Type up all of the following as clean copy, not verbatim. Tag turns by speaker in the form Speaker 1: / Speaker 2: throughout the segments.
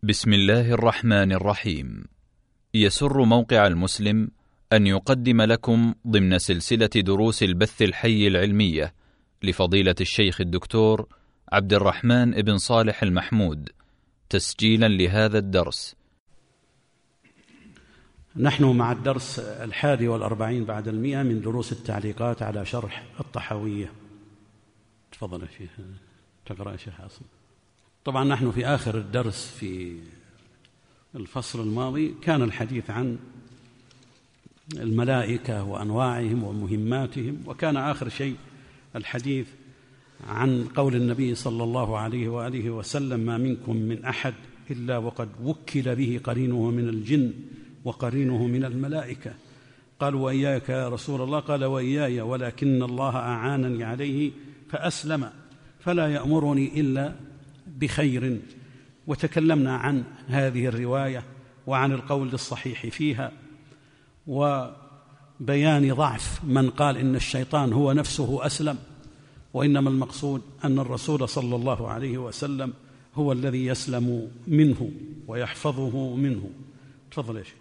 Speaker 1: بسم الله الرحمن الرحيم. يسر موقع المسلم أن يقدم لكم ضمن سلسلة دروس البث الحي العلمية لفضيلة الشيخ الدكتور عبد الرحمن بن صالح المحمود تسجيلا لهذا الدرس.
Speaker 2: نحن مع الدرس 41 بعد 100 من دروس التعليقات على شرح الطحاوية. تفضل يا شيخ تقرأ يا شيخ حاصل. طبعا نحن في آخر الدرس في الفصل الماضي كان الحديث عن الملائكة وأنواعهم ومهماتهم، وكان آخر شيء الحديث عن قول النبي صلى الله عليه وآله وسلم: ما منكم من أحد إلا وقد وكل به قرينه من الجن وقرينه من الملائكة. قالوا: وإياك يا رسول الله؟ قال: وإياي، ولكن الله أعانني عليه فأسلم، فلا يأمرني إلا بخير. وتكلمنا عن هذه الرواية وعن القول الصحيح فيها، وبيان ضعف من قال إن الشيطان هو نفسه أسلم، وإنما المقصود أن الرسول صلى الله عليه وسلم هو الذي يسلم منه ويحفظه منه. تفضل يا شيخ.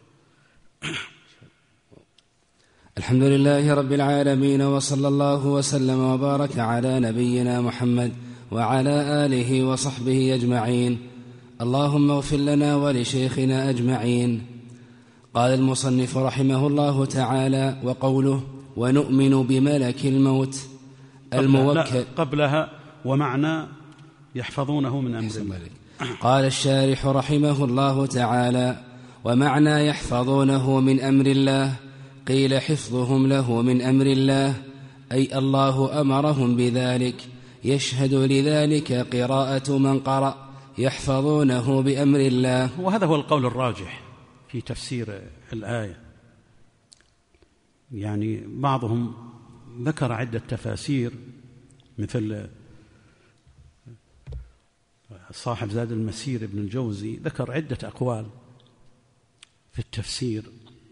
Speaker 3: الحمد لله رب العالمين، وصلى الله وسلم وبارك على نبينا محمد وعلى آله وصحبه أجمعين. اللهم اغفر لنا ولشيخنا أجمعين. قال المصنف رحمه الله تعالى: وقوله: ونؤمن بملك الموت الموكل.
Speaker 2: قبلها ومعنى يحفظونه من أمر الله.
Speaker 3: قال الشارح رحمه الله تعالى: ومعنى يحفظونه من أمر الله، قيل حفظهم له من أمر الله أي الله أمرهم بذلك، يشهد لذلك قراءة من قرأ يحفظونه بأمر الله.
Speaker 2: وهذا هو القول الراجح في تفسير الآية. يعني بعضهم ذكر عدة تفاسير، مثل صاحب زاد المسير ابن الجوزي ذكر عدة أقوال في التفسير،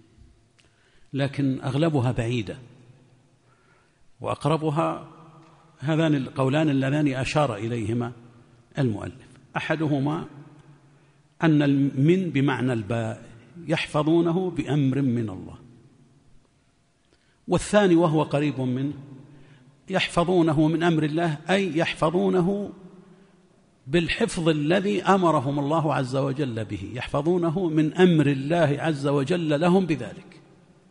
Speaker 2: لكن أغلبها بعيدة، وأقربها هذان القولان اللذان أشار إليهما المؤلف. أحدهما أن من بمعنى الباء، يحفظونه بأمر من الله، والثاني وهو قريب منه يحفظونه من أمر الله أي يحفظونه بالحفظ الذي أمرهم الله عز وجل به، يحفظونه من أمر الله عز وجل لهم بذلك.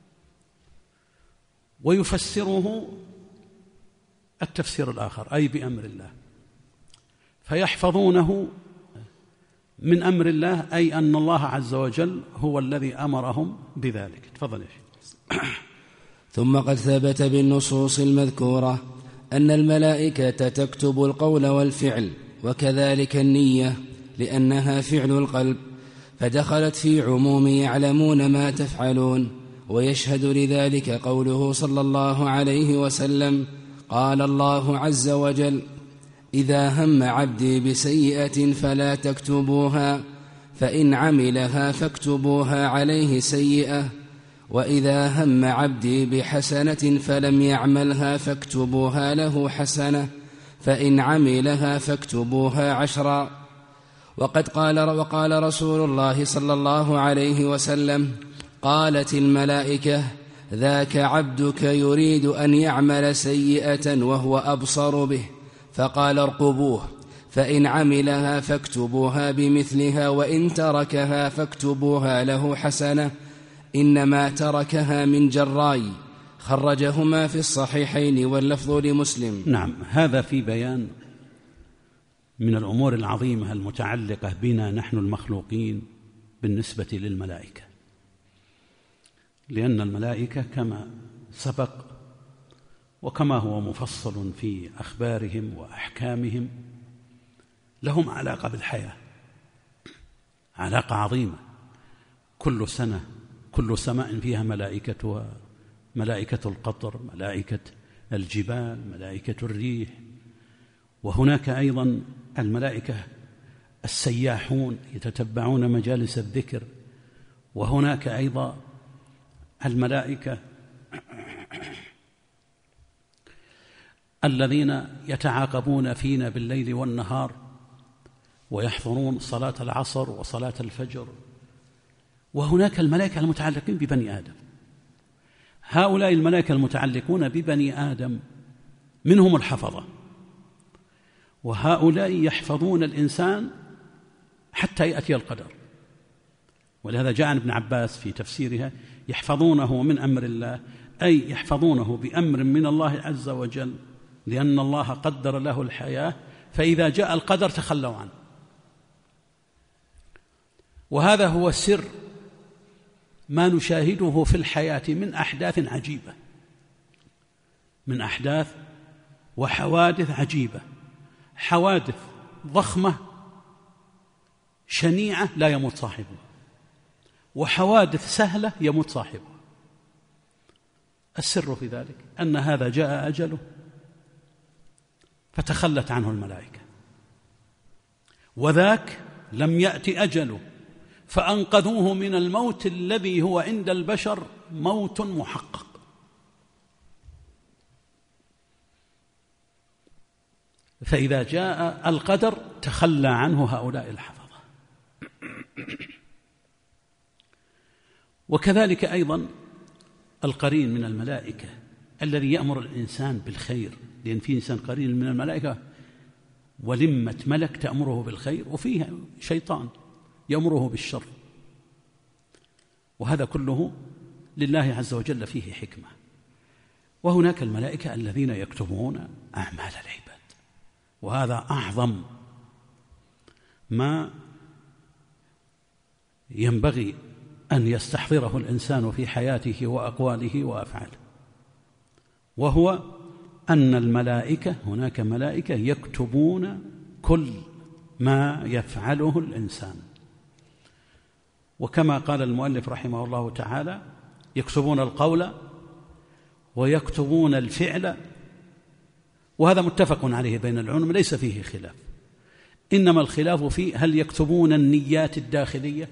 Speaker 2: ويفسره التفسير الآخر أي بأمر الله، فيحفظونه من أمر الله أي أن الله عز وجل هو الذي أمرهم بذلك. تفضل يا شيخ.
Speaker 3: ثم قد ثبت بالنصوص المذكورة أن الملائكة تكتب القول والفعل، وكذلك النية لأنها فعل القلب، فدخلت في عموم يعلمون ما تفعلون. ويشهد لذلك قوله صلى الله عليه وسلم: قال الله عز وجل: إذا هم عبدي بسيئة فلا تكتبوها، فإن عملها فاكتبوها عليه سيئة، وإذا هم عبدي بحسنة فلم يعملها فاكتبوها له حسنة، فإن عملها فاكتبوها 10. وقال رسول الله صلى الله عليه وسلم: قالت الملائكة: ذاك عبدك يريد أن يعمل سيئة وهو أبصر به، فقال: ارقبوه، فإن عملها فاكتبوها بمثلها، وإن تركها فاكتبوها له حسنة، إنما تركها من جراي. خرجهما في الصحيحين واللفظ لمسلم.
Speaker 2: نعم، هذا في بيان من الأمور العظيمة المتعلقة بنا نحن المخلوقين بالنسبة للملائكة، لأن الملائكة كما سبق وكما هو مفصل في أخبارهم وأحكامهم لهم علاقة بالحياة، علاقة عظيمة. كل سنة كل سماء فيها ملائكتها، ملائكة القطر، ملائكة الجبال، ملائكة الريح، وهناك أيضا الملائكة السياحون يتتبعون مجالس الذكر، وهناك أيضا الملائكة الذين يتعاقبون فينا بالليل والنهار ويحضرون صلاة العصر وصلاة الفجر. وهناك الملائكة المتعلقين ببني آدم. هؤلاء الملائكة المتعلقون ببني آدم منهم الحفظة، وهؤلاء يحفظون الإنسان حتى يأتي القدر. ولهذا جاء عن ابن عباس في تفسيرها: يحفظونه من أمر الله، أي يحفظونه بأمر من الله عز وجل، لأن الله قدر له الحياة، فإذا جاء القدر تخلوا عنه. وهذا هو سر ما نشاهده في الحياة من أحداث عجيبة، من أحداث وحوادث عجيبة، حوادث ضخمة شنيعة لا يموت صاحبها، وحوادث سهلة يموت صاحبها. السر في ذلك أن هذا جاء أجله فتخلت عنه الملائكة، وذاك لم يأتي أجله فأنقذوه من الموت الذي هو عند البشر موت محقق. فإذا جاء القدر تخلى عنه هؤلاء الحفظة. وكذلك أيضا القرين من الملائكة الذي يأمر الإنسان بالخير، لأن في إنسان قرين من الملائكة ولمة ملك تأمره بالخير، وفيها شيطان يأمره بالشر، وهذا كله لله عز وجل فيه حكمة. وهناك الملائكة الذين يكتبون أعمال العباد، وهذا أعظم ما ينبغي أن يستحضره الإنسان في حياته وأقواله وأفعاله، وهو أن الملائكة، هناك ملائكة يكتبون كل ما يفعله الإنسان. وكما قال المؤلف رحمه الله تعالى: يكتبون القول ويكتبون الفعل. وهذا متفق عليه بين العلماء ليس فيه خلاف، إنما الخلاف فيه هل يكتبون النيات الداخلية؟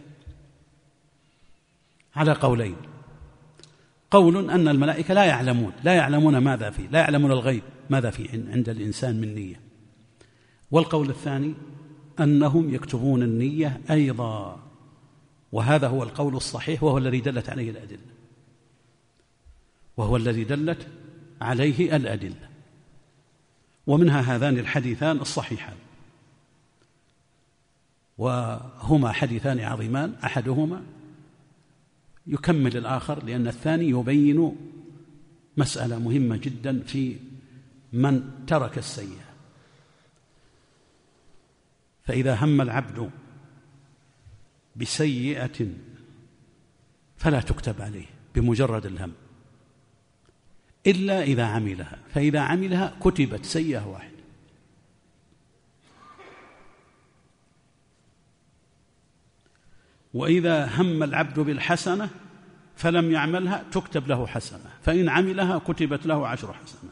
Speaker 2: على قولين: قول أن الملائكة لا يعلمون ماذا فيه، لا يعلمون الغيب ماذا فيه عند الإنسان من نية. والقول الثاني أنهم يكتبون النية أيضا، وهذا هو القول الصحيح، وهو الذي دلت عليه الأدلة. ومنها هذان الحديثان الصحيحان، وهما حديثان عظيمان، أحدهما يكمل الآخر، لأن الثاني يبين مسألة مهمة جدا في من ترك السيئة. فإذا هم العبد بسيئة فلا تكتب عليه بمجرد الهم إلا إذا عملها، فإذا عملها كتبت سيئة واحدة. وإذا هم العبد بالحسنة فلم يعملها تكتب له حسنة، فإن عملها كتبت له 10 حسنات.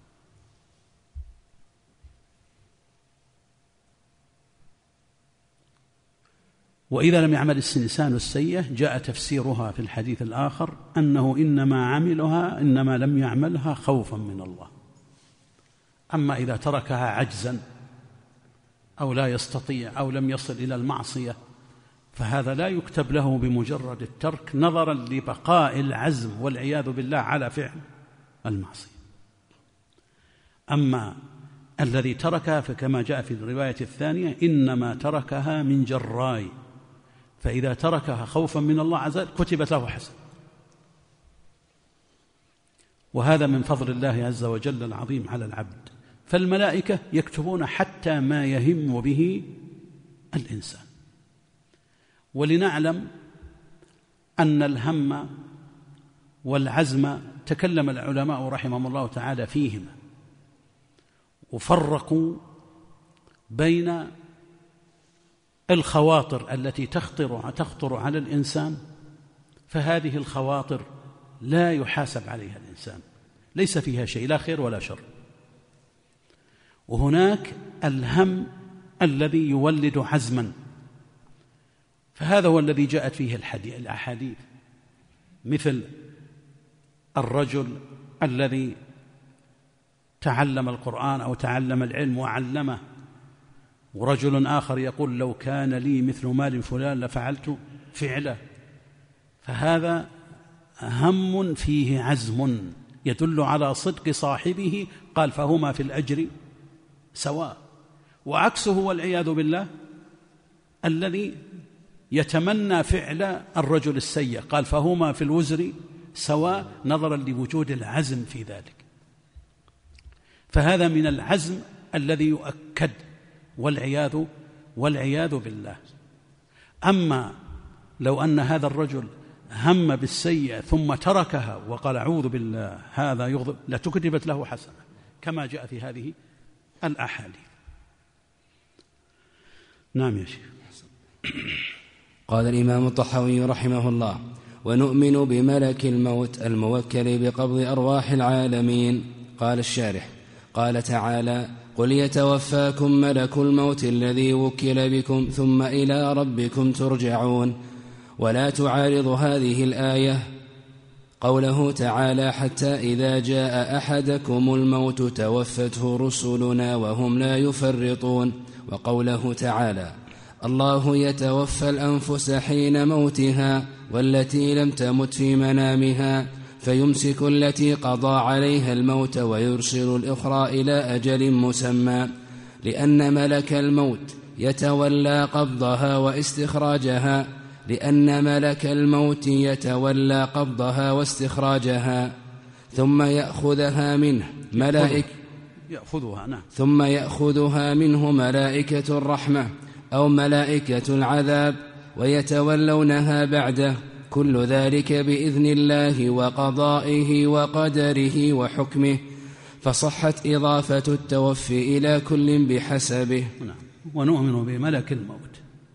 Speaker 2: وإذا لم يعمل الإنسان السيئة جاء تفسيرها في الحديث الآخر أنه إنما لم يعملها خوفا من الله. أما إذا تركها عجزا أو لا يستطيع أو لم يصل إلى المعصية فهذا لا يكتب له بمجرد الترك، نظرا لبقاء العزم والعياذ بالله على فعل المعصية. أما الذي تركها فكما جاء في الرواية الثانية إنما تركها من جراء، فإذا تركها خوفا من الله عز وجل كتبت له حسنة. وهذا من فضل الله عز وجل العظيم على العبد. فالملائكة يكتبون حتى ما يهم به الإنسان. ولنعلم أن الهم والعزم تكلم العلماء رحمهم الله تعالى فيهما، وفرقوا بين الخواطر التي تخطر على الإنسان، فهذه الخواطر لا يحاسب عليها الإنسان، ليس فيها شيء لا خير ولا شر. وهناك الهم الذي يولد عزما، فهذا هو الذي جاءت فيه الأحاديث، مثل الرجل الذي تعلم القرآن أو تعلم العلم وعلمه ورجل آخر يقول لو كان لي مثل مال فلان لفعلت فعله. فهذا هم فيه عزم يدل على صدق صاحبه، قال فهما في الأجر سواء. وعكسه والعياذ بالله الذي يتمنى فعل الرجل السيء، قال فهما في الوزر سواء، نظرا لوجود العزم في ذلك. فهذا من العزم الذي يؤكد والعياذ بالله. أما لو أن هذا الرجل هم بالسيئة ثم تركها وقال أعوذ بالله هذا يغضب، لتكتبت له حسنة كما جاء في هذه الأحاديث. نعم يا شيخ.
Speaker 3: قال الإمام الطحاوي رحمه الله: ونؤمن بملك الموت الموكل بقبض أرواح العالمين. قال الشارح: قال تعالى: قل يتوفاكم ملك الموت الذي وكل بكم ثم إلى ربكم ترجعون. ولا تعارض هذه الآية قوله تعالى: حتى إذا جاء أحدكم الموت توفته رسلنا وهم لا يفرطون. وقوله تعالى: الله يتوفى الأنفس حين موتها والتي لم تمت في منامها فيمسك التي قضى عليها الموت ويرسل الأخرى إلى أجل مسمى، لأن ملك الموت يتولى قبضها واستخراجها ثم يأخذها منه ملائكة الرحمة أو ملائكة العذاب ويتولونها بعده، كل ذلك بإذن الله وقضائه وقدره وحكمه، فصحت إضافة التوفي إلى كل بحسبه.
Speaker 2: ونؤمن بملك الموت.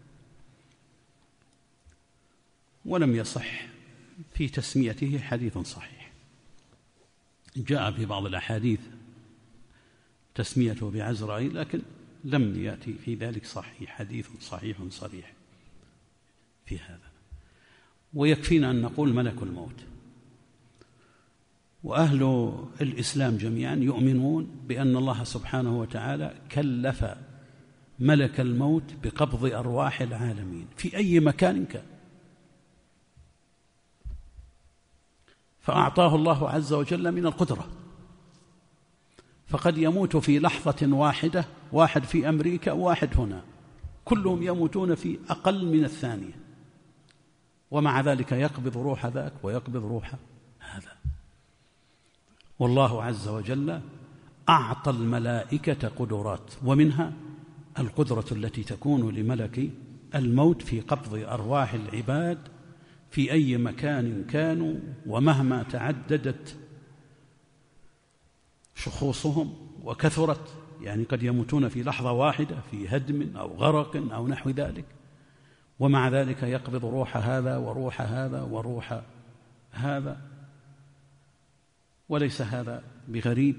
Speaker 2: ولم يصح في تسميته حديث صحيح، جاء في بعض الأحاديث تسميته بعزرائيل، لكن لم يأتي في ذلك حديث صحيح صريح في هذا. ويكفينا أن نقول ملك الموت. وأهل الإسلام جميعا يؤمنون بأن الله سبحانه وتعالى كلف ملك الموت بقبض أرواح العالمين في أي مكان كان، فأعطاه الله عز وجل من القدرة، فقد يموت في لحظة واحدة، واحد في أمريكا وواحد هنا، كلهم يموتون في أقل من الثانية، ومع ذلك يقبض روح ذاك ويقبض روح هذا. والله عز وجل أعطى الملائكة قدرات، ومنها القدرة التي تكون لملك الموت في قبض أرواح العباد في أي مكان كانوا، ومهما تعددت شخوصهم وكثرت، يعني قد يموتون في لحظة واحدة في هدم أو غرق أو نحو ذلك، ومع ذلك يقبض روح هذا وروح هذا وروح هذا، وليس هذا بغريب.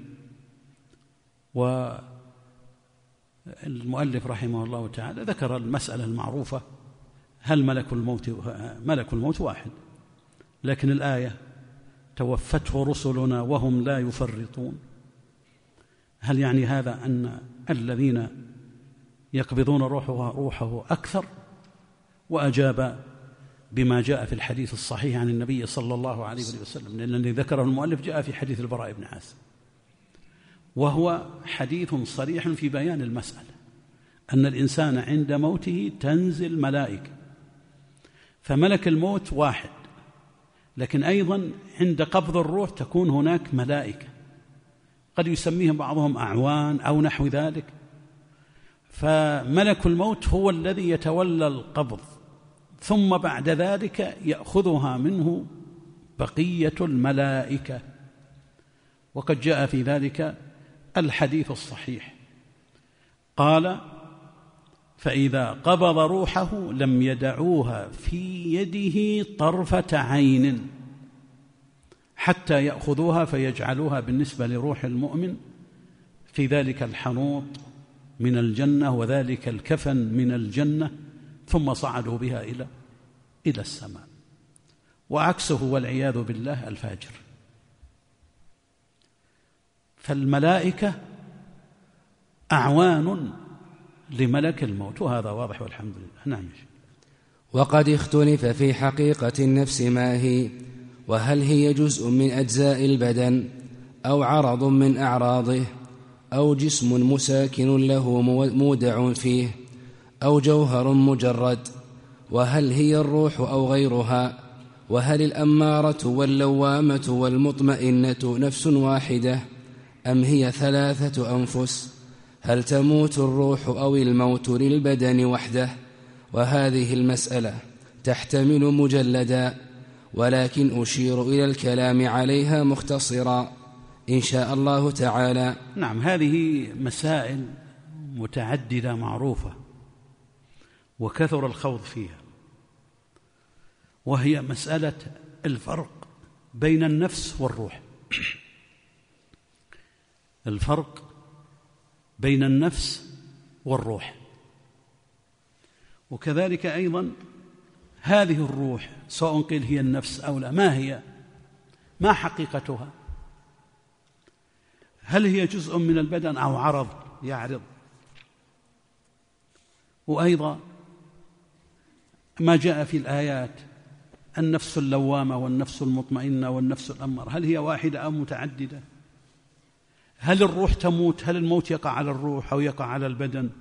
Speaker 2: والمؤلف رحمه الله تعالى ذكر المسألة المعروفة: هل ملك الموت واحد، لكن الآية توفته رسلنا وهم لا يفرطون، هل يعني هذا أن الذين يقبضون روحه أكثر؟ وأجاب بما جاء في الحديث الصحيح عن النبي صلى الله عليه وسلم، لأن الذي ذكره المؤلف جاء في حديث البراء بن عازب، وهو حديث صريح في بيان المسألة، أن الإنسان عند موته تنزل ملائكة، فملك الموت واحد، لكن أيضا عند قبض الروح تكون هناك ملائكة قد يسميهم بعضهم أعوان أو نحو ذلك. فملك الموت هو الذي يتولى القبض، ثم بعد ذلك يأخذها منه بقية الملائكة، وقد جاء في ذلك الحديث الصحيح، قال: فإذا قبض روحه لم يدعوها في يده طرفة عين حتى يأخذوها فيجعلوها بالنسبة لروح المؤمن في ذلك الحنوط من الجنة وذلك الكفن من الجنة، ثم صعدوا بها إلى السماء. وعكسه والعياذ بالله الفاجر. فالملائكة أعوان لملك الموت، وهذا واضح والحمد لله. نعم.
Speaker 3: وقد اختلف في حقيقة النفس ما هي، وهل هي جزء من أجزاء البدن أو عرض من أعراضه أو جسم مساكن له مودع فيه أو جوهر مجرد، وهل هي الروح أو غيرها، وهل الأمارة واللوامة والمطمئنة نفس واحدة أم هي 3 أنفس، هل تموت الروح أو الموت للبدن وحده. وهذه المسألة تحتمل مجلدا، ولكن أشير إلى الكلام عليها مختصرا إن شاء الله تعالى.
Speaker 2: نعم، هذه مسائل متعددة معروفة وكثر الخوض فيها، وهي مسألة الفرق بين النفس والروح. الفرق بين النفس والروح، وكذلك أيضا هذه الروح سواء قيل هي النفس أو لا، ما هي، ما حقيقتها، هل هي جزء من البدن أو عرض يعرض. وأيضا ما جاء في الآيات النفس اللوامة والنفس المطمئنة والنفس الأمارة، هل هي واحدة أو متعددة، هل الروح تموت، هل الموت يقع على الروح أو يقع على البدن.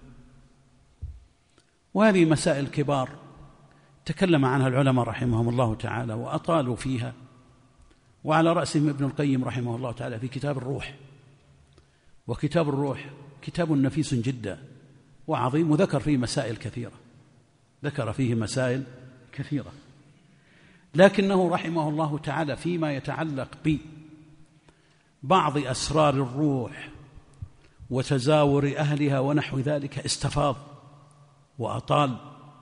Speaker 2: وهذه مسائل كبار تكلم عنها العلماء رحمهم الله تعالى وأطالوا فيها، وعلى رأسهم ابن القيم رحمه الله تعالى في كتاب الروح. وكتاب الروح كتاب نفيس جدا وعظيم، وذكر فيه مسائل كثيرة، ذكر فيه مسائل كثيرة، لكنه رحمه الله تعالى فيما يتعلق ببعض أسرار الروح وتزاور أهلها ونحو ذلك استفاض وأطال،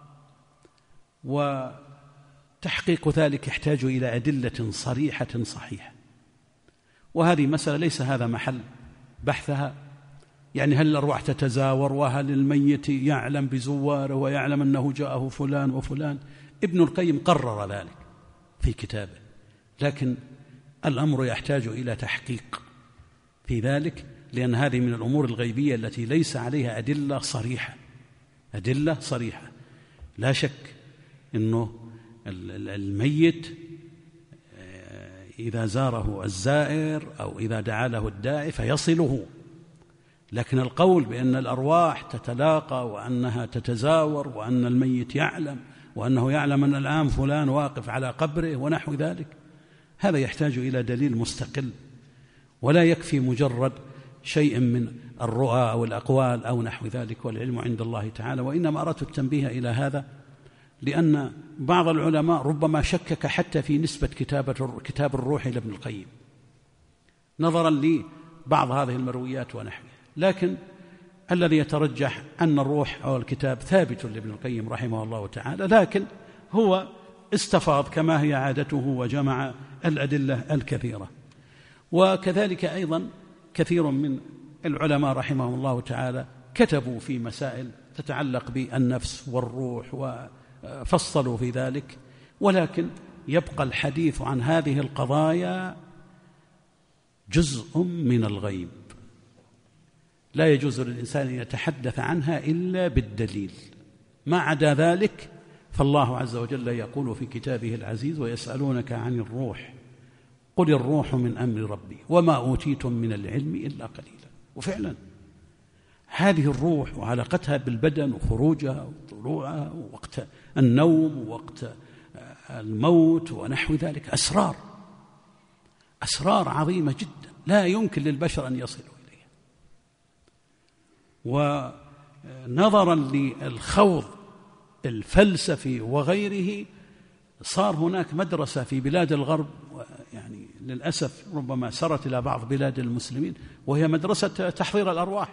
Speaker 2: وتحقيق ذلك يحتاج إلى أدلة صريحة صحيحة، وهذه مسألة ليس هذا محل بحثها. يعني هل الأرواح تتزاور، وهل الميت يعلم بزواره ويعلم أنه جاءه فلان وفلان. ابن القيم قرر ذلك في كتابه، لكن الأمر يحتاج إلى تحقيق في ذلك، لأن هذه من الأمور الغيبية التي ليس عليها أدلة صريحة. أدلة صريحة، لا شك أنه الميت إذا زاره الزائر أو إذا دعا له الداعي فيصله، لكن القول بأن الأرواح تتلاقى وأنها تتزاور وأن الميت يعلم وأنه يعلم أن الآن فلان واقف على قبره ونحو ذلك، هذا يحتاج إلى دليل مستقل، ولا يكفي مجرد شيء من الرؤى أو الأقوال أو نحو ذلك، والعلم عند الله تعالى. وإنما أردت التنبيه إلى هذا لأن بعض العلماء ربما شكك حتى في نسبة كتاب الروح لابن القيم نظرا لبعض هذه المرويات ونحوها، لكن الذي يترجح أن الروح أو الكتاب ثابت لابن القيم رحمه الله تعالى، لكن هو استفاض كما هي عادته وجمع الأدلة الكثيرة. وكذلك أيضا كثير من العلماء رحمهم الله تعالى كتبوا في مسائل تتعلق بالنفس والروح وفصلوا في ذلك، ولكن يبقى الحديث عن هذه القضايا جزء من الغيب، لا يجوز للإنسان أن يتحدث عنها إلا بالدليل. ما عدا ذلك فالله عز وجل يقول في كتابه العزيز: ويسألونك عن الروح قل الروح من أمر ربي وما أوتيتم من العلم إلا قليلا. وفعلا هذه الروح وعلاقتها بالبدن وخروجها وطلوعها ووقت النوم ووقت الموت ونحو ذلك أسرار عظيمة جدا لا يمكن للبشر أن يصلوا إليها. ونظرا للخوض الفلسفي وغيره صار هناك مدرسة في بلاد الغرب، يعني للأسف ربما سرت إلى بعض بلاد المسلمين، وهي مدرسة تحضير الأرواح.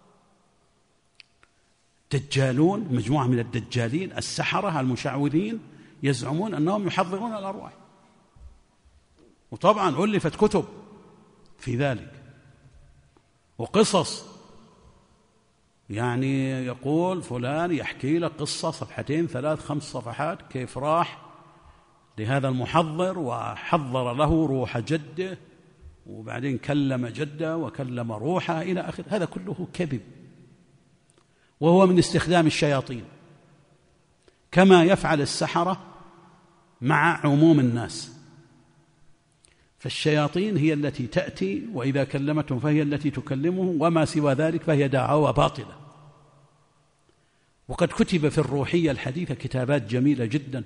Speaker 2: دجالون، مجموعة من الدجالين السحرة المشعوذين يزعمون أنهم يحضرون الأرواح، وطبعا ألفت كتب في ذلك وقصص، يعني يقول فلان يحكي لك قصة 2 3 5 صفحات كيف راح لهذا المحضر وحضر له روح جده وبعدين كلم جده وكلم روحه إلى آخر. هذا كله كذب، وهو من استخدام الشياطين، كما يفعل السحرة مع عموم الناس. فالشياطين هي التي تأتي، وإذا كلمتهم فهي التي تكلمهم، وما سوى ذلك فهي دعاوى باطلة. وقد كتب في الروحية الحديثة كتابات جميلة جدا،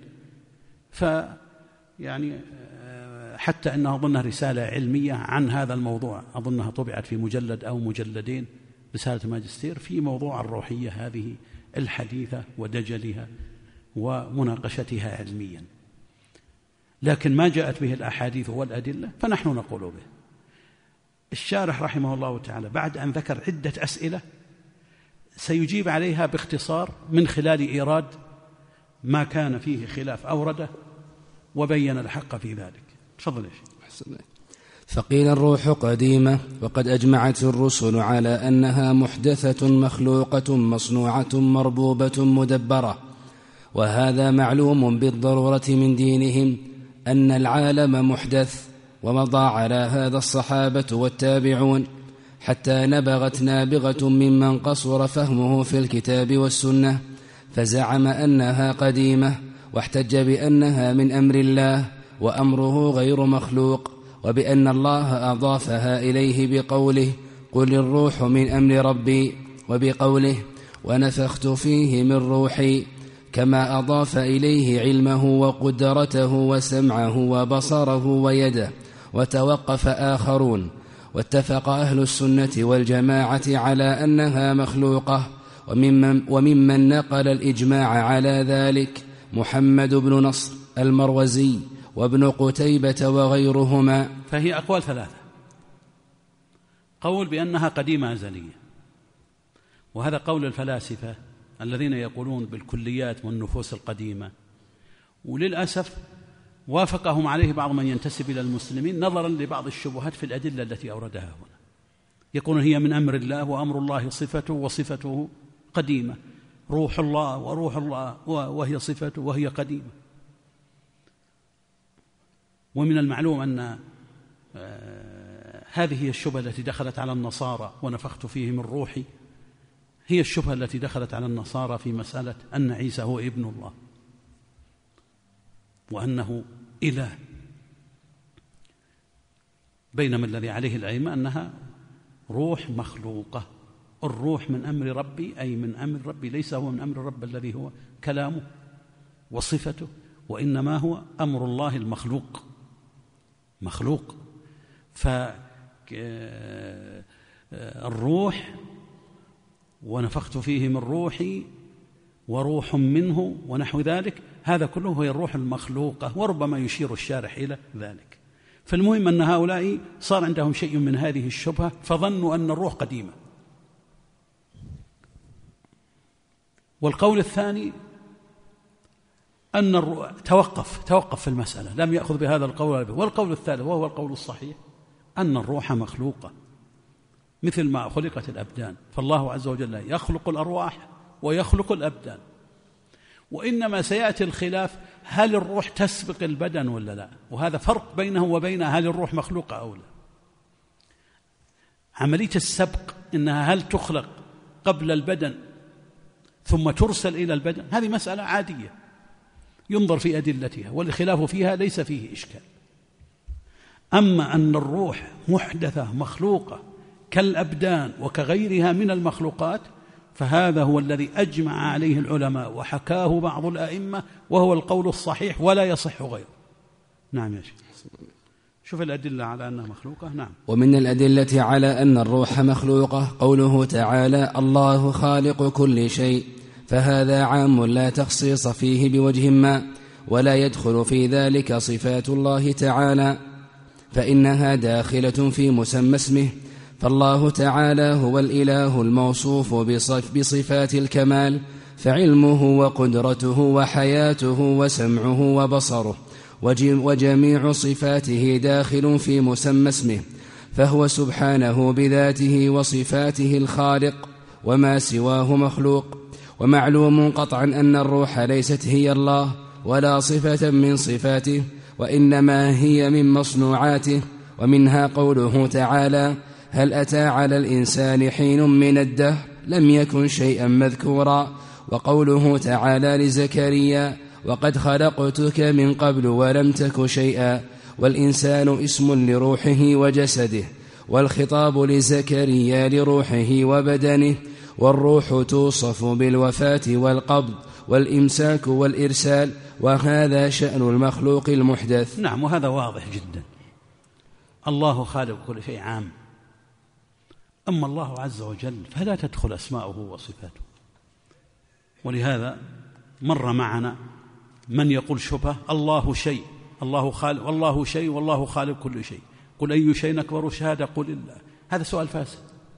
Speaker 2: يعني حتى أنها أظنها رسالة علمية عن هذا الموضوع، أظنها طبعت في مجلد أو مجلدين، رسالة ماجستير في موضوع الروحية هذه الحديثة ودجلها ومناقشتها علميا. لكن ما جاءت به الأحاديث والأدلة فنحن نقول به. الشارح رحمه الله تعالى بعد أن ذكر عدة أسئلة سيجيب عليها باختصار من خلال إيراد ما كان فيه خلاف أورده وبين الحق في ذلك. تفضل يا شيخ.
Speaker 3: فقيل الروح قديمة، وقد أجمعت الرسل على أنها محدثة مخلوقة مصنوعة مربوبة مدبرة، وهذا معلوم بالضرورة من دينهم أن العالم محدث، ومضى على هذا الصحابة والتابعون حتى نبغت نابغة ممن قصر فهمه في الكتاب والسنة فزعم أنها قديمة، واحتج بأنها من أمر الله وأمره غير مخلوق، وبأن الله أضافها إليه بقوله قل الروح من أمر ربي، وبقوله ونفخت فيه من روحي، كما أضاف إليه علمه وقدرته وسمعه وبصره ويده. وتوقف آخرون، واتفق أهل السنة والجماعة على أنها مخلوقة، وممن نقل الإجماع على ذلك محمد بن نصر المروزي وابن قتيبة وغيرهما.
Speaker 2: فهي أقوال ثلاثة: قول بأنها قديمة أزلية، وهذا قول الفلاسفة الذين يقولون بالكليات والنفوس القديمة، وللأسف وافقهم عليه بعض من ينتسب إلى المسلمين نظرا لبعض الشبهات في الأدلة التي أوردها هنا. يقولون هي من أمر الله، وأمر الله صفته وصفته قديمة، روح الله وروح الله وهي صفته وهي قديمة. ومن المعلوم أن هذه هي الشبهة التي دخلت على النصارى، ونفخت فيه من روحي، هي الشبهة التي دخلت على النصارى في مسألة أن عيسى هو ابن الله وأنه إله، بينما الذي عليه الأئمة أنها روح مخلوقة. الروح من أمر ربي، أي من أمر ربي، ليس هو من أمر رب الذي هو كلامه وصفته، وإنما هو أمر الله المخلوق مخلوق. فالروح ونفخت فيه من روحي وروح منه ونحو ذلك، هذا كله هي الروح المخلوقة، وربما يشير الشارح إلى ذلك. فالمهم أن هؤلاء صار عندهم شيء من هذه الشبهة، فظنوا أن الروح قديمة. والقول الثاني أن الروح توقف في المسألة، لم يأخذ بهذا القول. والقول الثالث وهو القول الصحيح أن الروح مخلوقة مثل ما خلقت الأبدان، فالله عز وجل يخلق الأرواح ويخلق الأبدان، وإنما سيأتي الخلاف هل الروح تسبق البدن ولا لا، وهذا فرق بينه وبين هل الروح مخلوقة أو لا. عملية السبق إنها هل تخلق قبل البدن ثم ترسل إلى البدن، هذه مسألة عادية ينظر في أدلتها، والخلاف فيها ليس فيه إشكال. أما أن الروح محدثة مخلوقة كالأبدان وكغيرها من المخلوقات، فهذا هو الذي أجمع عليه العلماء وحكاه بعض الأئمة، وهو القول الصحيح ولا يصح غيره. نعم يا شيخ، شوف الأدلة على أنها مخلوقة. نعم.
Speaker 3: ومن الأدلة على أن الروح مخلوقة قوله تعالى الله خالق كل شيء، فهذا عام لا تخصيص فيه بوجه ما، ولا يدخل في ذلك صفات الله تعالى، فإنها داخلة في مسمى اسمه. فالله تعالى هو الإله الموصوف بصفات الكمال، فعلمه وقدرته وحياته وسمعه وبصره وجميع صفاته داخل في مسمى اسمه، فهو سبحانه بذاته وصفاته الخالق، وما سواه مخلوق. ومعلوم قطعا أن الروح ليست هي الله ولا صفة من صفاته، وإنما هي من مصنوعاته. ومنها قوله تعالى هل أتى على الإنسان حين من الدهر لم يكن شيئا مذكورا. وقوله تعالى لزكريا وقد خلقتك من قبل ولم تك شيئا، والإنسان اسم لروحه وجسده، والخطاب لزكريا لروحه وبدنه، والروح توصف بالوفاة والقبض والإمساك والإرسال، وهذا شأن المخلوق المحدث.
Speaker 2: نعم، وهذا واضح جدا. الله خالق كل شيء عام، أما الله عز وجل فلا تدخل أسماؤه وصفاته. ولهذا مر معنا من يقول شبهة الله شيء، الله خالق، والله شيء، والله خالق كل شيء، قل أي شيء أكبر شهادة، قل الله. هذا سؤال فاسد.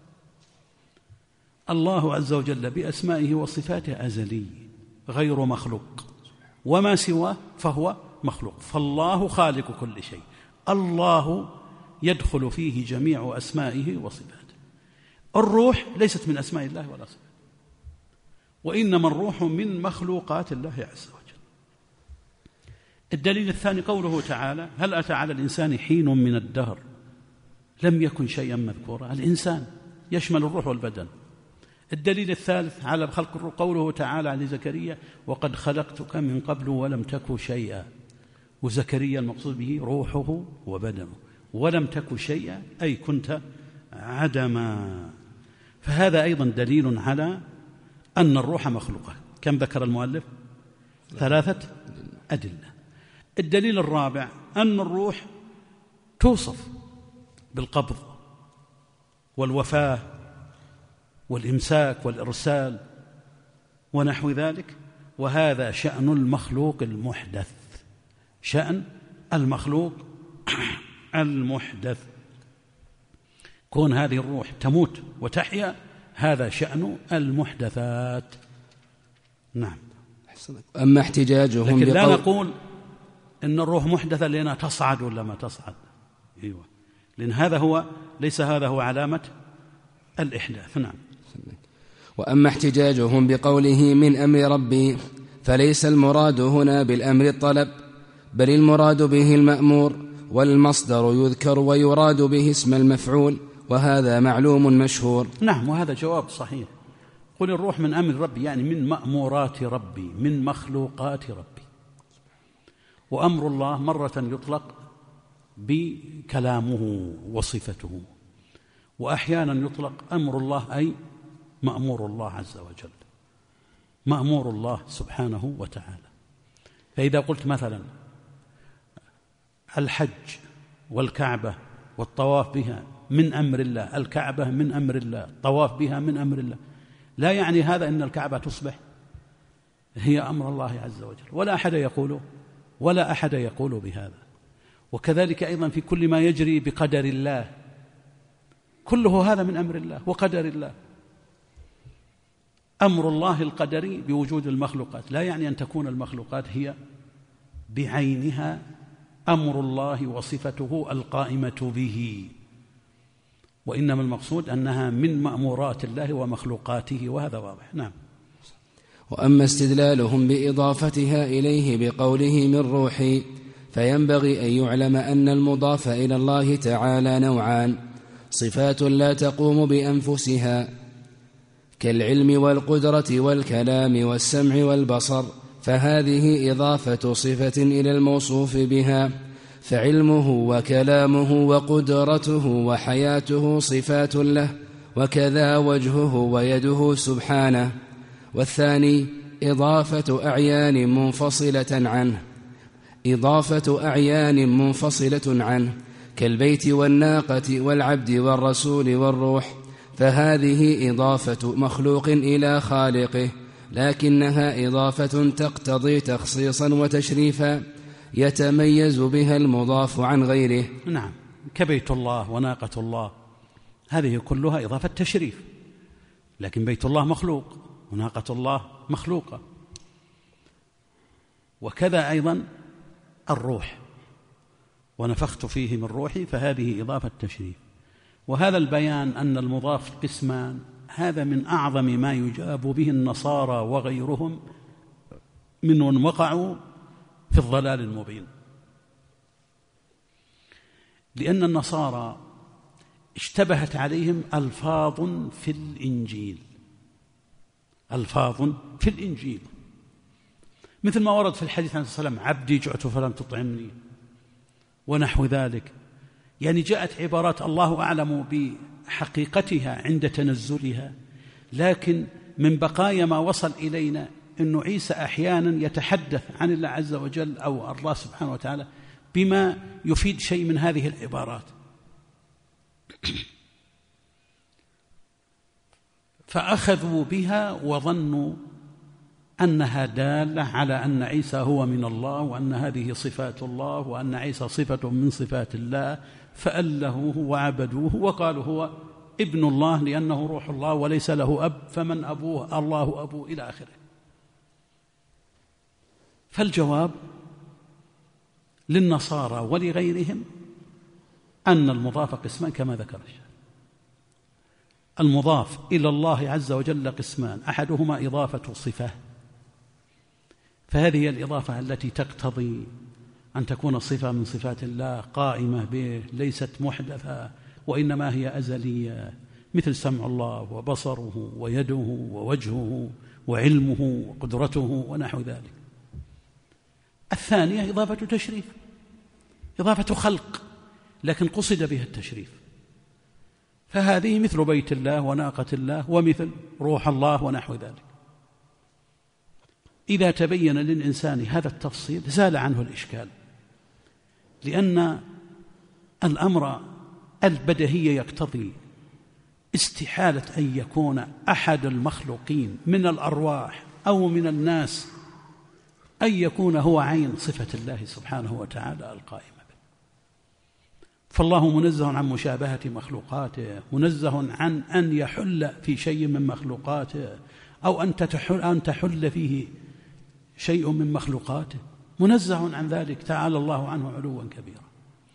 Speaker 2: الله عز وجل بأسمائه وصفاته أزلي غير مخلوق، وما سواه فهو مخلوق، فالله خالق كل شيء. الله يدخل فيه جميع أسمائه وصفاته. الروح ليست من أسماء الله ولا صفاته، وإنما الروح من مخلوقات الله عز وجل. الدليل الثاني قوله تعالى هل أتى على الإنسان حين من الدهر لم يكن شيئا مذكورا. الإنسان يشمل الروح والبدن. الدليل الثالث على خلق الروح قوله تعالى لزكريا وقد خلقتك من قبل ولم تك شيئا. وزكريا المقصود به روحه وبدنه، ولم تك شيئا أي كنت عدما. فهذا أيضا دليل على أن الروح مخلوقة. كم ذكر المؤلف؟ 3 أدلة. الدليل الرابع أن الروح توصف بالقبض والوفاة والإمساك والإرسال ونحو ذلك، وهذا شأن المخلوق المحدث، شأن المخلوق المحدث. كون هذه الروح تموت وتحيا هذا شأن المحدثات. نعم.
Speaker 3: أما احتجاجهم
Speaker 2: لكن لا نقول إن الروح محدثة لأنها تصعد ولا ما تصعد. أيوة، لأن هذا هو ليس هذا هو علامة الإحداث. نعم.
Speaker 3: وأما احتجاجهم بقوله من أمر ربي فليس المراد هنا بالأمر الطلب، بل المراد به المأمور، والمصدر يذكر ويراد به اسم المفعول، وهذا معلوم مشهور.
Speaker 2: نعم، وهذا جواب صحيح. قل الروح من أمر ربي يعني من مأمورات ربي، من مخلوقات ربي. وأمر الله مرة يطلق بكلامه وصفته، وأحيانا يطلق أمر الله أي مأمور الله عز وجل، مأمور الله سبحانه وتعالى. فإذا قلت مثلا الحج والكعبة والطواف بها من أمر الله، الكعبة من أمر الله، الطواف بها من أمر الله، لا يعني هذا أن الكعبة تصبح هي أمر الله عز وجل، ولا أحد يقول بهذا. وكذلك أيضا في كل ما يجري بقدر الله، كله هذا من أمر الله وقدر الله. أمر الله القدري بوجود المخلوقات لا يعني أن تكون المخلوقات هي بعينها أمر الله وصفته القائمة به، وإنما المقصود أنها من مأمورات الله ومخلوقاته، وهذا واضح. نعم.
Speaker 3: وأما استدلالهم بإضافتها إليه بقوله من روحي، فينبغي أن يعلم أن المضاف إلى الله تعالى نوعان: صفات لا تقوم بأنفسها كالعلم والقدرة والكلام والسمع والبصر، فهذه إضافة صفة إلى الموصوف بها، فعلمه وكلامه وقدرته وحياته صفات له، وكذا وجهه ويده سبحانه. والثاني إضافة أعيان منفصلة عنه كالبيت والناقة والعبد والرسول والروح، فهذه إضافة مخلوق إلى خالقه، لكنها إضافة تقتضي تخصيصا وتشريفا يتميز بها المضاف عن غيره.
Speaker 2: نعم، كبيت الله وناقة الله، هذه كلها إضافة تشريف، لكن بيت الله مخلوق وناقة الله مخلوقة. وكذا أيضا الروح، ونفخت فيه من روحي، فهذه إضافة تشريف. وهذا البيان أن المضاف قسمان، هذا من أعظم ما يجاب به النصارى وغيرهم من وقعوا في الضلال المبين. لأن النصارى اشتبهت عليهم ألفاظ في الإنجيل ألفاظ في الإنجيل، مثل ما ورد في الحديث عن الصلاة والسلام: عبدي جعت فلم تطعمني، ونحو ذلك. يعني جاءت عبارات الله أعلم بحقيقتها عند تنزلها، لكن من بقايا ما وصل إلينا أن عيسى أحيانا يتحدث عن الله عز وجل أو الله سبحانه وتعالى بما يفيد شيء من هذه العبارات. فأخذوا بها وظنوا أنها دالة على أن عيسى هو من الله، وأن هذه صفات الله، وأن عيسى صفة من صفات الله، فألهوه وعبدوه وقالوا هو ابن الله لأنه روح الله وليس له أب، فمن أبوه؟ الله أبوه، إلى آخره. فالجواب للنصارى ولغيرهم أن المضاف قسمان كما ذكر الشيخ. المضاف إلى الله عز وجل قسمان: أحدهما إضافة صفة، فهذه الإضافة التي تقتضي أن تكون صفة من صفات الله قائمة به، ليست محدثة وإنما هي أزلية، مثل سمع الله وبصره ويده ووجهه وعلمه وقدرته ونحو ذلك. الثانية إضافة تشريف، إضافة خلق، لكن قصد بها التشريف، فهذه مثل بيت الله وناقة الله ومثل روح الله ونحو ذلك. إذا تبين للإنسان هذا التفصيل زال عنه الإشكال، لأن الأمر البديهي يقتضي استحالة أن يكون أحد المخلوقين من الأرواح أو من الناس أن يكون هو عين صفة الله سبحانه وتعالى القائمة به. فالله منزه عن مشابهة مخلوقاته، منزه عن أن يحل في شيء من مخلوقاته أو أن تحل فيه شيء من مخلوقاته، منزه عن ذلك، تعالى الله عنه علوا كبيرا.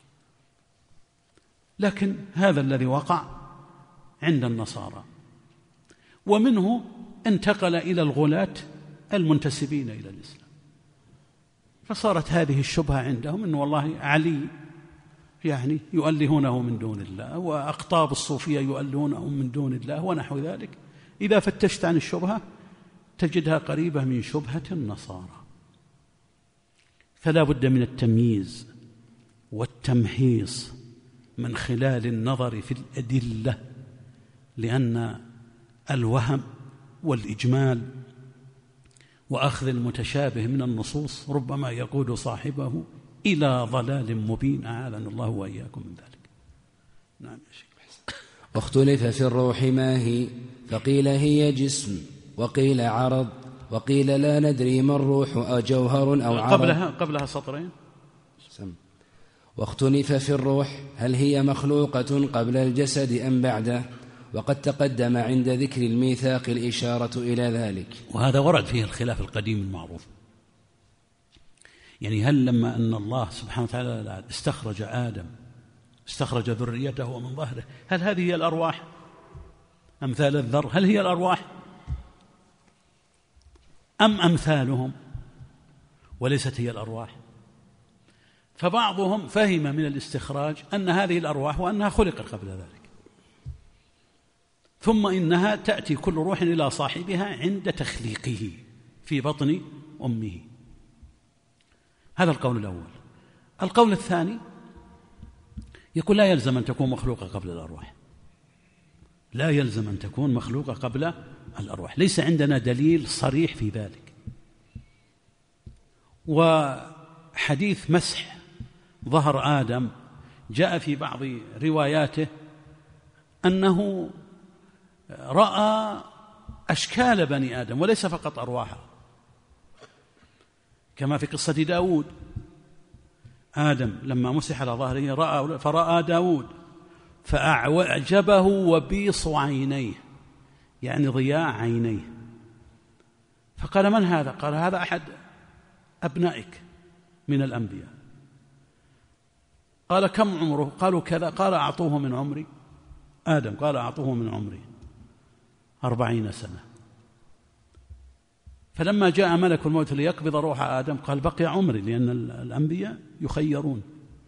Speaker 2: لكن هذا الذي وقع عند النصارى، ومنه انتقل إلى الغلاة المنتسبين إلى الإسلام، فصارت هذه الشبهة عندهم أن والله علي يعني يؤلهونه من دون الله، وأقطاب الصوفية يؤلهونه من دون الله ونحو ذلك. إذا فتشت عن الشبهة تجدها قريبة من شبهة النصارى. فلا بد من التمييز والتمحيص من خلال النظر في الأدلة، لأن الوهم والإجمال وأخذ المتشابه من النصوص ربما يقود صاحبه إلى ضلال مبين، أعاذنا الله وإياكم من ذلك. نعم يا شيخ.
Speaker 3: واختلف في الروح ما هي، فقيل هي جسم، وقيل عرض، وقيل لا ندري ما الروح أجوهر أو عرض.
Speaker 2: قبلها سطرين.
Speaker 3: واختلف في الروح هل هي مخلوقة قبل الجسد أم بعده، وقد تقدم عند ذكر الميثاق الإشارة إلى ذلك.
Speaker 2: وهذا ورد فيه الخلاف القديم المعروف، يعني هل لما أن الله سبحانه وتعالى استخرج آدم استخرج ذريته من ظهره، هل هذه هي الأرواح أمثال الذر؟ هل هي الأرواح أم أمثالهم وليست هي الأرواح؟ فبعضهم فهم من الاستخراج أن هذه الأرواح وأنها خلقت قبل ذلك، ثم إنها تأتي كل روح إلى صاحبها عند تخليقه في بطن أمه. هذا القول الأول. القول الثاني يقول لا يلزم أن تكون مخلوقة قبل الأرواح، لا يلزم أن تكون مخلوقة قبل الأرواح، ليس عندنا دليل صريح في ذلك. وحديث مسح ظهر آدم جاء في بعض رواياته أنه رأى أشكال بني آدم وليس فقط أرواحه، كما في قصة داود. آدم لما مسح على ظهره فرأى داود فأعجبه وبيص عينيه، يعني ضياء عينيه، فقال من هذا؟ قال هذا أحد أبنائك من الأنبياء. قال كم عمره؟ قالوا كذا. قال أعطوه من عمري آدم، قال أعطوه من عمري 40 سنة. فلما جاء ملك الموت ليقبض روح آدم قال بقي عمري، لأن الأنبياء يخيرون.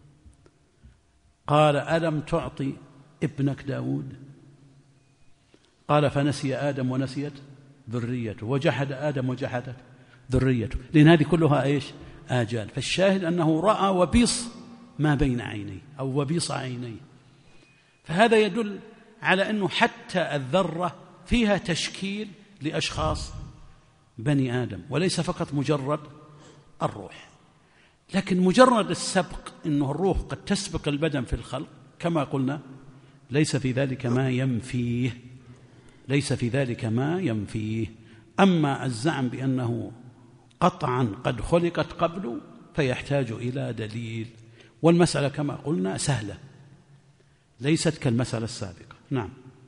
Speaker 2: قال ألم تعطي ابنك داود؟ قال فنسي آدم ونسيت ذريته، وجحد آدم وجحدت ذريته، لأن هذه كلها إيش؟ آجال. فالشاهد أنه رأى وبيص ما بين عينيه أو وبيص عينيه. فهذا يدل على أنه حتى الذرة فيها تشكيل لأشخاص بني آدم، وليس فقط مجرد الروح. لكن مجرد السبق، أنه الروح قد تسبق البدن في الخلق كما قلنا، ليس في ذلك ما ينفيه، ليس في ذلك ما ينفيه. أما الزعم بأنه قطعا قد خلقت قبل فيحتاج إلى دليل، والمسألة كما قلنا سهلة، ليست كالمسألة السابقة. نعم.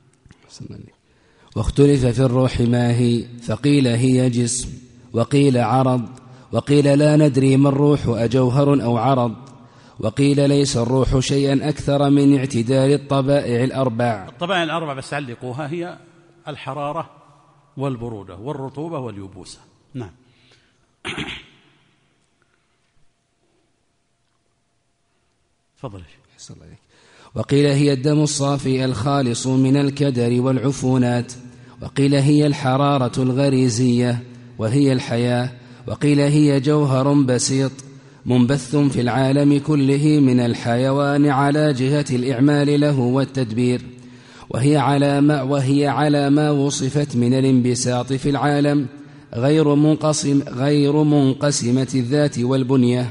Speaker 3: واختلف في الروح ما هي، فقيل هي جسم، وقيل عرض، وقيل لا ندري ما الروح أجوهر أو عرض، وقيل ليس الروح شيئا أكثر من اعتدال الطبائع الأربع.
Speaker 2: الطبائع الأربع بس علقوها، هي الحرارة والبرودة والرطوبة واليبوسة. نعم. تفضل.
Speaker 3: وقيل هي الدم الصافي الخالص من الكدر والعفونات، وقيل هي الحرارة الغريزية وهي الحياة، وقيل هي جوهر بسيط منبث في العالم كله من الحيوان على جهة الإعمال له والتدبير، وهي على ما وصفت من الانبساط في العالم غير منقسمة الذات والبنية،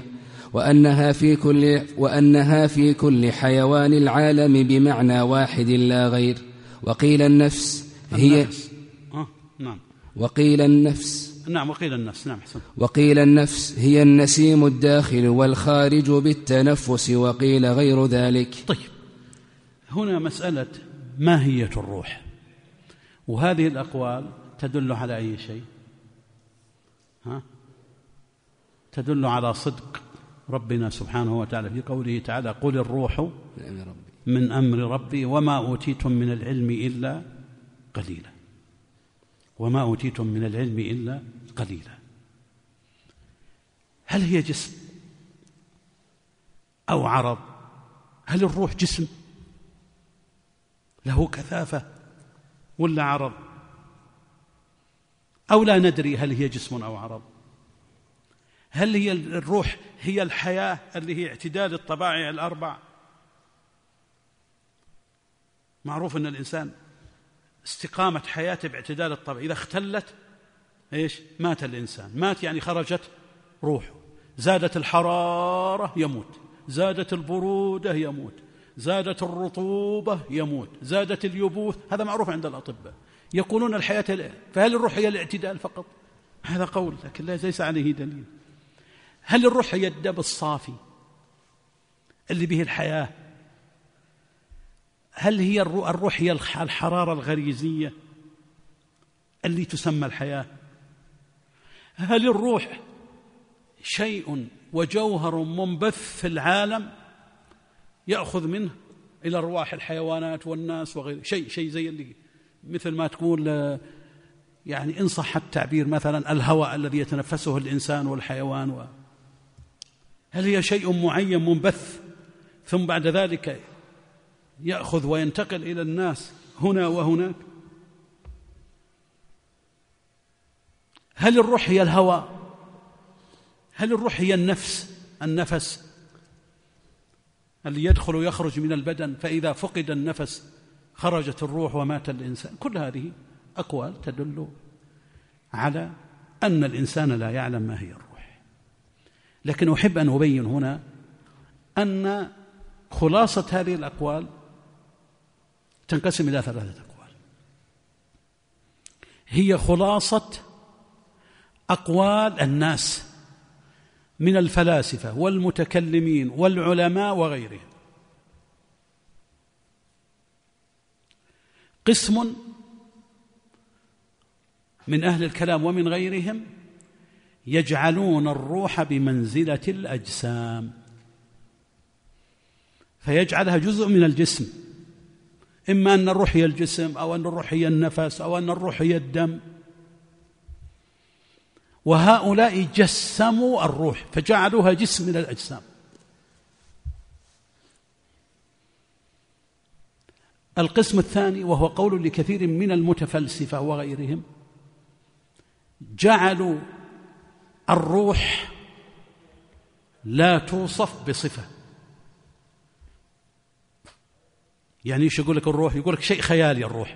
Speaker 3: وأنها في كل حيوان العالم بمعنى واحد لا غير. وقيل النفس هي
Speaker 2: نعم.
Speaker 3: وقيل النفس
Speaker 2: وقيل
Speaker 3: النفس هي النسيم الداخل والخارج بالتنفس، وقيل غير ذلك.
Speaker 2: طيب، هنا مسألة ماهية الروح، وهذه الأقوال تدل على أي شيء؟ تدل على صدق ربنا سبحانه وتعالى في قوله تعالى: قل الروح من أمر ربي وما أوتيتم من العلم إلا قليلا، وما أوتيتم من العلم إلا قليلا. هل هي جسم أو عرض؟ هل الروح جسم له كثافة ولا عرض؟ أو لا ندري هل هي جسم أو عرض؟ هل هي الروح هي الحياة اللي هي اعتدال الطبائع الأربع؟ معروف أن الإنسان استقامة حياته باعتدال الطبع، إذا اختلت إيش؟ مات الإنسان. مات يعني خرجت روحه. زادت الحرارة يموت، زادت البرودة يموت، زادت الرطوبة يموت، زادت اليبوس. هذا معروف عند الأطباء، يقولون الحياة. فهل الروح هي الاعتدال فقط؟ هذا قول، لكن ليس عليه دليل. هل الروح هي الدم الصافي اللي به الحياة؟ هل هي الروح هي الحرارة الغريزية اللي تسمى الحياة؟ هل الروح شيء وجوهر منبث في العالم يأخذ منه إلى أرواح الحيوانات والناس وغيره؟ شيء زي اللي مثل ما تقول يعني إن صح التعبير مثلا الهواء الذي يتنفسه الإنسان والحيوان هل هي شيء معين منبث ثم بعد ذلك يأخذ وينتقل إلى الناس هنا وهناك؟ هل الروح هي الهواء؟ هل الروح هي النفس اللي يدخل ويخرج من البدن، فإذا فقد النفس خرجت الروح ومات الإنسان؟ كل هذه أقوال تدل على أن الإنسان لا يعلم ما هي الروح. لكن أحب أن أبين هنا أن خلاصة هذه الأقوال تنقسم إلى 3 أقوال، هي خلاصة أقوال الناس من الفلاسفة والمتكلمين والعلماء وغيرهم. قسم من أهل الكلام ومن غيرهم يجعلون الروح بمنزلة الأجسام، فيجعلها جزء من الجسم، إما أن الروح هي الجسم أو أن الروح هي النفس أو أن الروح هي الدم. وهؤلاء جسموا الروح فجعلوها جسم من الأجسام. القسم الثاني وهو قول لكثير من المتفلسفة وغيرهم جعلوا الروح لا توصف بصفة. يعني ايش يقول لك الروح؟ يقول لك شيء خيالي الروح.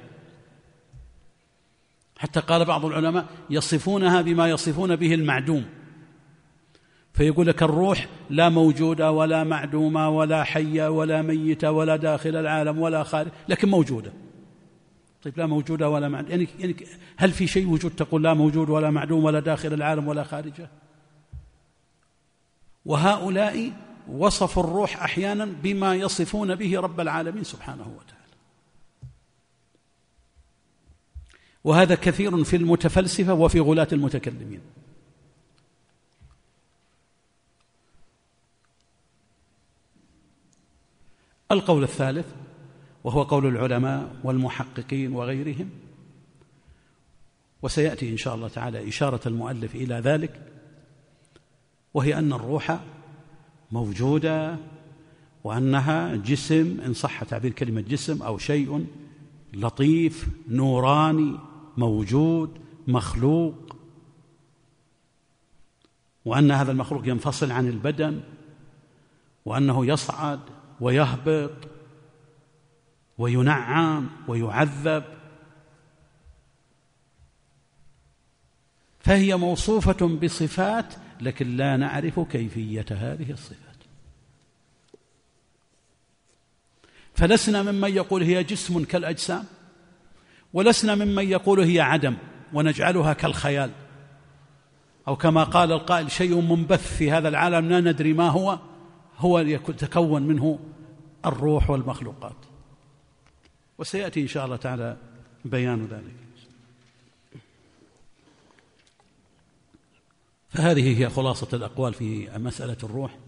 Speaker 2: حتى قال بعض العلماء يصفونها بما يصفون به المعدوم، فيقول لك الروح لا موجودة ولا معدومة ولا حية ولا ميتة ولا داخل العالم ولا خارج، لكن موجودة. طيب لا موجودة ولا معدومة، يعني هل في شيء وجود تقول لا موجود ولا معدوم ولا داخل العالم ولا خارجه؟ وهؤلاء وصفوا الروح أحيانا بما يصفون به رب العالمين سبحانه وتعالى. وهذا كثير في المتفلسفة وفي غلاة المتكلمين. القول الثالث وهو قول العلماء والمحققين وغيرهم، وسيأتي إن شاء الله تعالى إشارة المؤلف إلى ذلك، وهي أن الروح موجودة، وأنها جسم إن صح تعبير كلمة جسم، أو شيء لطيف نوراني موجود مخلوق، وأن هذا المخلوق ينفصل عن البدن، وأنه يصعد ويهبط وينعم ويعذب، فهي موصوفة بصفات لكن لا نعرف كيفية هذه الصفات. فلسنا ممن يقول هي جسم كالأجسام، ولسنا ممن يقول هي عدم ونجعلها كالخيال، أو كما قال القائل شيء منبث في هذا العالم لا ندري ما هو يتكون منه الروح والمخلوقات، وسيأتي إن شاء الله تعالى بيان ذلك. فهذه هي خلاصة الأقوال في مسألة الروح.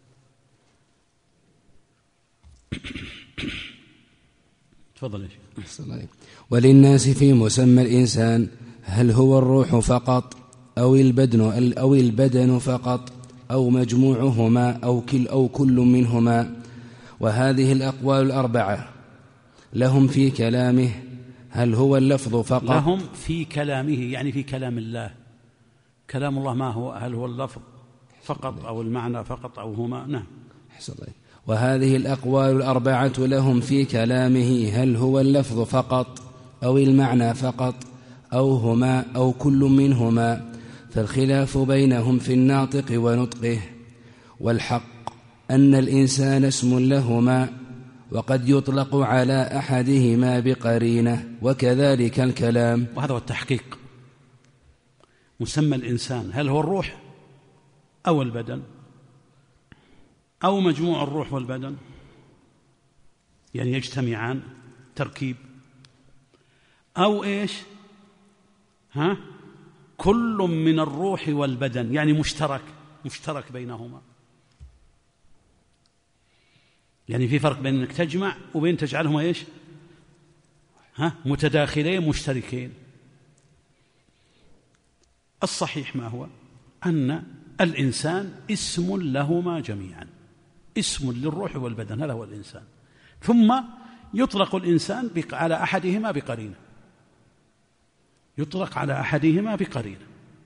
Speaker 2: تفضل يا شيخ.
Speaker 3: وللناس في مسمى الإنسان هل هو الروح فقط أو البدن فقط أو مجموعهما أو كل منهما. وهذه الأقوال الأربعة لهم في كلامه هل هو اللفظ فقط.
Speaker 2: لهم في كلامه يعني في كلام الله. كلام الله ما هو؟ هل هو اللفظ فقط أو المعنى فقط أو هما؟ نعم.
Speaker 3: وهذه الأقوال الأربعة لهم في كلامه هل هو اللفظ فقط أو المعنى فقط أو هما أو كل منهما، فالخلاف بينهم في الناطق ونطقه. والحق أن الإنسان اسم لهما، وقد يطلق على أحدهما بقرينة، وكذلك الكلام.
Speaker 2: وهذا هو التحقيق. مسمى الإنسان هل هو الروح أو البدن أو مجموع الروح والبدن، يعني يجتمعان تركيب، أو إيش كل من الروح والبدن، يعني مشترك بينهما. يعني في فرق بين أنك تجمع وبين تجعلهما إيش متداخلين مشتركين. الصحيح ما هو؟ أن الإنسان اسم لهما جميعا، اسم للروح والبدن، هذا هو الإنسان. ثم يطلق الإنسان على أحدهما بقرينة، يطلق على أحدهما بقرينة.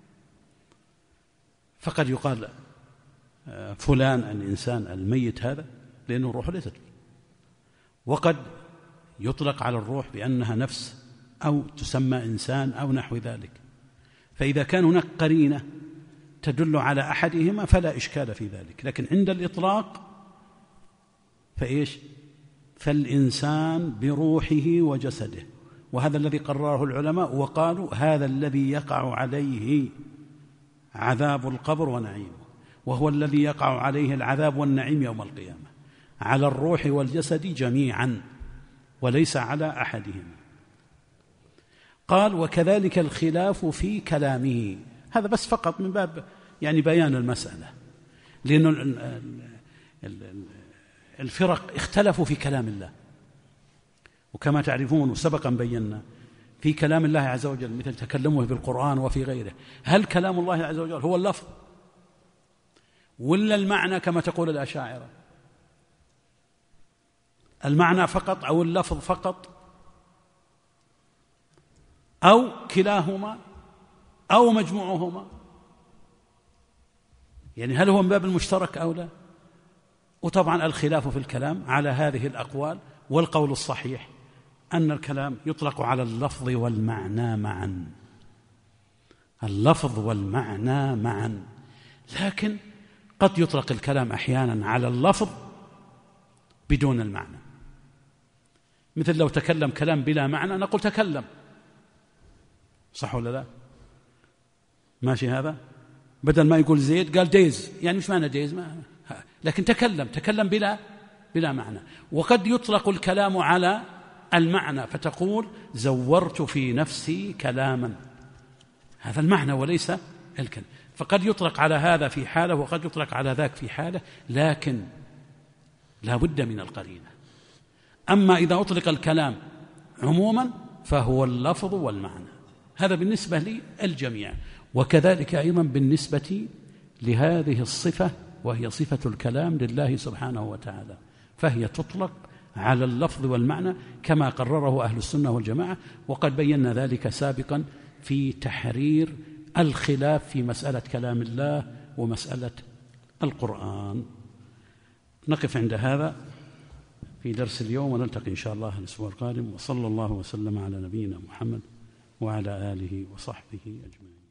Speaker 2: فقد يقال فلان الإنسان الميت هذا لأنه الروح ليست فيه، وقد يطلق على الروح بأنها نفس أو تسمى إنسان أو نحو ذلك. فإذا كان هناك قرينة تدل على أحدهما فلا إشكال في ذلك. لكن عند الإطلاق فإيش؟ فالإنسان بروحه وجسده، وهذا الذي قرره العلماء وقالوا هذا الذي يقع عليه عذاب القبر ونعيمه، وهو الذي يقع عليه العذاب والنعيم يوم القيامة، على الروح والجسد جميعا وليس على أحدهما. قال وكذلك الخلاف في كلامه. هذا بس فقط من باب يعني بيان المسألة، لأن الفرق اختلفوا في كلام الله، وكما تعرفون وسبقا بينا في كلام الله عز وجل مثل تكلمه بالقرآن وفي غيره، هل كلام الله عز وجل هو اللفظ ولا المعنى كما تقول الأشاعرة؟ المعنى فقط أو اللفظ فقط أو كلاهما أو مجموعهما، يعني هل هو من باب المشترك أو لا؟ وطبعا الخلاف في الكلام على هذه الأقوال، والقول الصحيح أن الكلام يطلق على اللفظ والمعنى معا، اللفظ والمعنى معا، لكن قد يطلق الكلام أحيانا على اللفظ بدون المعنى. مثل لو تكلم كلام بلا معنى نقول تكلم، صح ولا لا؟ ماشي هذا؟ بدل ما يقول زيد قال ديز، يعني مش معنى ديز لكن تكلم بلا معنى. وقد يطلق الكلام على المعنى فتقول زورت في نفسي كلاما، هذا المعنى وليس الكلام. فقد يطلق على هذا في حالة وقد يطلق على ذاك في حالة، لكن لا بد من القرينة. أما إذا أطلق الكلام عموما فهو اللفظ والمعنى، هذا بالنسبة للجميع. وكذلك أيضا بالنسبة لهذه الصفة وهي صفة الكلام لله سبحانه وتعالى، فهي تطلق على اللفظ والمعنى كما قرره أهل السنة والجماعة، وقد بينا ذلك سابقا في تحرير الخلاف في مسألة كلام الله ومسألة القرآن. نقف عند هذا في درس اليوم، ونلتقي إن شاء الله الأسبوع القادم، وصلى الله وسلم على نبينا محمد وعلى آله وصحبه أجمعين.